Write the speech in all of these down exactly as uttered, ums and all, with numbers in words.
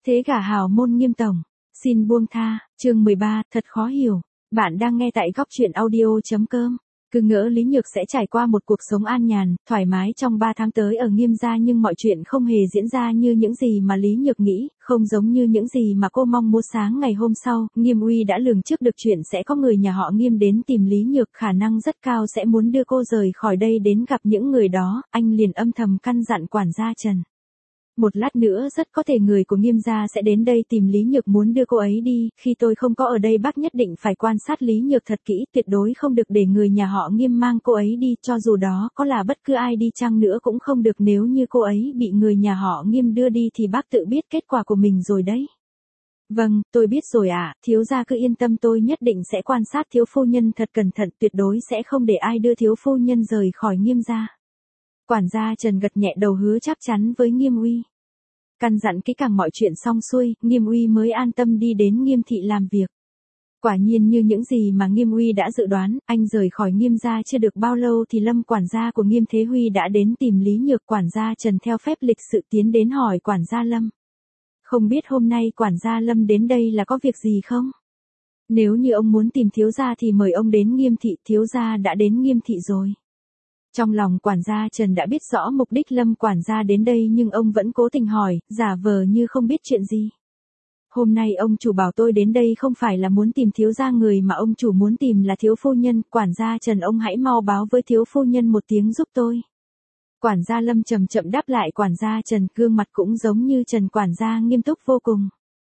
Thế gả hào môn Nghiêm tổng, xin buông tha, chương mười ba, thật khó hiểu. Bạn đang nghe tại góc truyện audio.com. Cứ ngỡ Lý Nhược sẽ trải qua một cuộc sống an nhàn, thoải mái trong ba tháng tới ở Nghiêm gia, nhưng mọi chuyện không hề diễn ra như những gì mà Lý Nhược nghĩ, không giống như những gì mà cô mong muốn. Sáng ngày hôm sau, Nghiêm Uy đã lường trước được chuyện sẽ có người nhà họ Nghiêm đến tìm Lý Nhược, khả năng rất cao sẽ muốn đưa cô rời khỏi đây đến gặp những người đó. Anh liền âm thầm căn dặn quản gia Trần. Một lát nữa rất có thể người của Nghiêm gia sẽ đến đây tìm Lý Nhược, muốn đưa cô ấy đi. Khi tôi không có ở đây, bác nhất định phải quan sát Lý Nhược thật kỹ, tuyệt đối không được để người nhà họ Nghiêm mang cô ấy đi, cho dù đó có là bất cứ ai đi chăng nữa cũng không được. Nếu như cô ấy bị người nhà họ Nghiêm đưa đi thì bác tự biết kết quả của mình rồi đấy. Vâng, tôi biết rồi ạ, à, thiếu gia cứ yên tâm, tôi nhất định sẽ quan sát thiếu phu nhân thật cẩn thận, tuyệt đối sẽ không để ai đưa thiếu phu nhân rời khỏi Nghiêm gia. Quản gia Trần gật nhẹ đầu hứa chắc chắn với Nghiêm Uy. Căn dặn kỹ càng mọi chuyện xong xuôi, Nghiêm Uy mới an tâm đi đến Nghiêm thị làm việc. Quả nhiên như những gì mà Nghiêm Uy đã dự đoán, anh rời khỏi Nghiêm gia chưa được bao lâu thì Lâm quản gia của Nghiêm Thế Huy đã đến tìm Lý Nhược. Quản gia Trần theo phép lịch sự tiến đến hỏi quản gia Lâm. Không biết hôm nay quản gia Lâm đến đây là có việc gì không? Nếu như ông muốn tìm thiếu gia thì mời ông đến Nghiêm thị, thiếu gia đã đến Nghiêm thị rồi. Trong lòng quản gia Trần đã biết rõ mục đích Lâm quản gia đến đây, nhưng ông vẫn cố tình hỏi, giả vờ như không biết chuyện gì. Hôm nay ông chủ bảo tôi đến đây không phải là muốn tìm thiếu gia, người mà ông chủ muốn tìm là thiếu phu nhân. Quản gia Trần, ông hãy mau báo với thiếu phu nhân một tiếng giúp tôi. Quản gia Lâm chậm chậm đáp lại quản gia Trần, gương mặt cũng giống như Trần quản gia nghiêm túc vô cùng.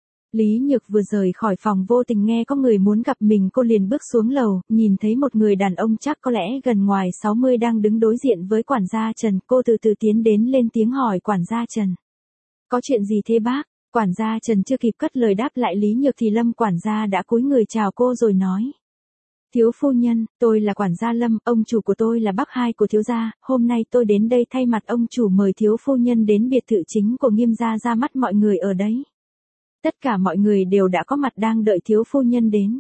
Lý Nhược vừa rời khỏi phòng vô tình nghe có người muốn gặp mình, cô liền bước xuống lầu, nhìn thấy một người đàn ông chắc có lẽ gần ngoài sáu mươi đang đứng đối diện với quản gia Trần. Cô từ từ tiến đến lên tiếng hỏi quản gia Trần. Có chuyện gì thế bác? Quản gia Trần chưa kịp cất lời đáp lại Lý Nhược thì Lâm quản gia đã cúi người chào cô rồi nói. Thiếu phu nhân, tôi là quản gia Lâm, ông chủ của tôi là bác hai của thiếu gia, hôm nay tôi đến đây thay mặt ông chủ mời thiếu phu nhân đến biệt thự chính của Nghiêm gia ra mắt mọi người ở đấy. Tất cả mọi người đều đã có mặt đang đợi thiếu phu nhân đến.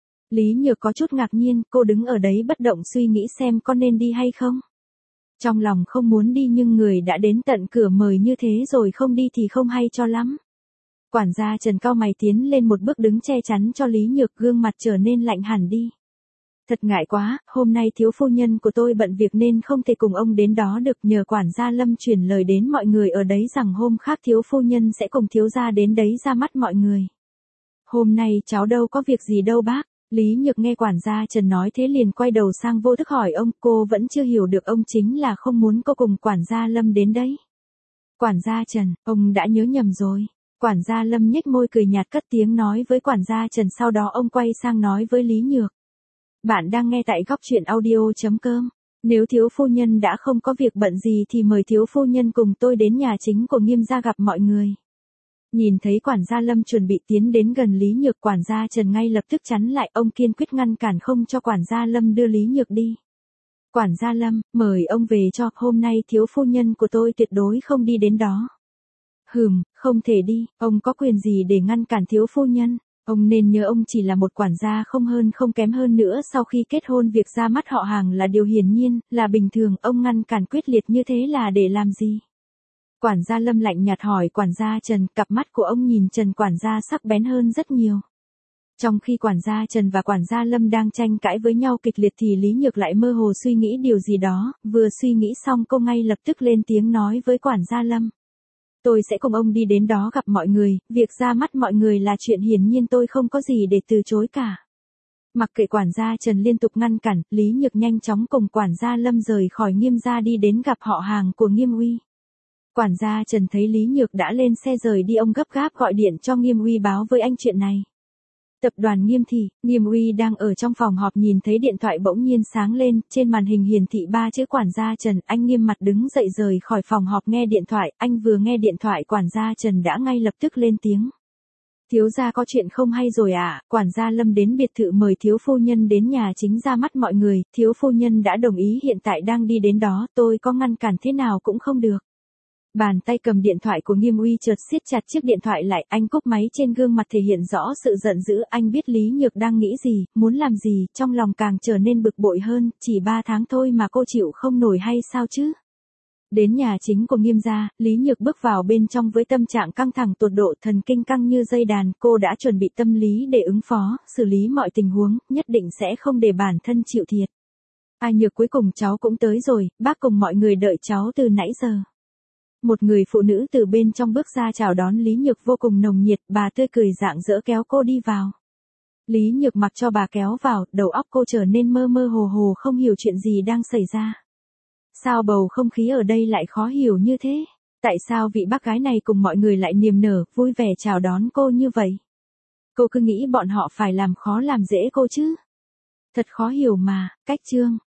Lý Nhược có chút ngạc nhiên, cô đứng ở đấy bất động suy nghĩ xem có nên đi hay không. Trong lòng không muốn đi nhưng người đã đến tận cửa mời như thế rồi không đi thì không hay cho lắm. Quản gia Trần cau mày tiến lên một bước đứng che chắn cho Lý Nhược, gương mặt trở nên lạnh hẳn đi. Thật ngại quá, hôm nay thiếu phu nhân của tôi bận việc nên không thể cùng ông đến đó được, nhờ quản gia Lâm truyền lời đến mọi người ở đấy rằng hôm khác thiếu phu nhân sẽ cùng thiếu gia đến đấy ra mắt mọi người. Hôm nay cháu đâu có việc gì đâu bác. Lý Nhược nghe quản gia Trần nói thế liền quay đầu sang vô thức hỏi ông, cô vẫn chưa hiểu được ông chính là không muốn cô cùng quản gia Lâm đến đấy. Quản gia Trần, ông đã nhớ nhầm rồi. Quản gia Lâm nhếch môi cười nhạt cất tiếng nói với quản gia Trần, sau đó ông quay sang nói với Lý Nhược. Bạn đang nghe tại góc truyện audio.com. Nếu thiếu phu nhân đã không có việc bận gì thì mời thiếu phu nhân cùng tôi đến nhà chính của Nghiêm gia gặp mọi người. Nhìn thấy quản gia Lâm chuẩn bị tiến đến gần Lý Nhược, quản gia Trần ngay lập tức chắn lại, ông kiên quyết ngăn cản không cho quản gia Lâm đưa Lý Nhược đi. Quản gia Lâm, mời ông về cho, hôm nay thiếu phu nhân của tôi tuyệt đối không đi đến đó. Hừm, không thể đi, ông có quyền gì để ngăn cản thiếu phu nhân? Ông nên nhớ ông chỉ là một quản gia không hơn không kém, hơn nữa sau khi kết hôn việc ra mắt họ hàng là điều hiển nhiên, là bình thường, ông ngăn cản quyết liệt như thế là để làm gì? Quản gia Lâm lạnh nhạt hỏi quản gia Trần, cặp mắt của ông nhìn Trần quản gia sắc bén hơn rất nhiều. Trong khi quản gia Trần và quản gia Lâm đang tranh cãi với nhau kịch liệt thì Lý Nhược lại mơ hồ suy nghĩ điều gì đó, vừa suy nghĩ xong cô ngay lập tức lên tiếng nói với quản gia Lâm. Tôi sẽ cùng ông đi đến đó gặp mọi người, việc ra mắt mọi người là chuyện hiển nhiên, tôi không có gì để từ chối cả. Mặc kệ quản gia Trần liên tục ngăn cản, Lý Nhược nhanh chóng cùng quản gia Lâm rời khỏi Nghiêm gia đi đến gặp họ hàng của Nghiêm Uy. Quản gia Trần thấy Lý Nhược đã lên xe rời đi, ông gấp gáp gọi điện cho Nghiêm Uy báo với anh chuyện này. Tập đoàn Nghiêm thị, Nghiêm Uy đang ở trong phòng họp nhìn thấy điện thoại bỗng nhiên sáng lên, trên màn hình hiển thị ba chữ quản gia Trần, anh nghiêm mặt đứng dậy rời khỏi phòng họp nghe điện thoại, anh vừa nghe điện thoại quản gia Trần đã ngay lập tức lên tiếng. Thiếu gia có chuyện không hay rồi à, quản gia Lâm đến biệt thự mời thiếu phu nhân đến nhà chính ra mắt mọi người, thiếu phu nhân đã đồng ý, hiện tại đang đi đến đó, tôi có ngăn cản thế nào cũng không được. Bàn tay cầm điện thoại của Nghiêm Uy chợt siết chặt chiếc điện thoại lại, anh cúp máy, trên gương mặt thể hiện rõ sự giận dữ, anh biết Lý Nhược đang nghĩ gì, muốn làm gì, trong lòng càng trở nên bực bội hơn, chỉ ba tháng thôi mà cô chịu không nổi hay sao chứ? Đến nhà chính của Nghiêm gia, Lý Nhược bước vào bên trong với tâm trạng căng thẳng tột độ, thần kinh căng như dây đàn, cô đã chuẩn bị tâm lý để ứng phó, xử lý mọi tình huống, nhất định sẽ không để bản thân chịu thiệt. A Nhược, cuối cùng cháu cũng tới rồi, bác cùng mọi người đợi cháu từ nãy giờ. Một người phụ nữ từ bên trong bước ra chào đón Lý Nhược vô cùng nồng nhiệt, bà tươi cười rạng rỡ kéo cô đi vào. Lý Nhược mặc cho bà kéo vào, đầu óc cô trở nên mơ mơ hồ hồ, không hiểu chuyện gì đang xảy ra. Sao bầu không khí ở đây lại khó hiểu như thế? Tại sao vị bác gái này cùng mọi người lại niềm nở, vui vẻ chào đón cô như vậy? Cô cứ nghĩ bọn họ phải làm khó làm dễ cô chứ? Thật khó hiểu mà, cách chương.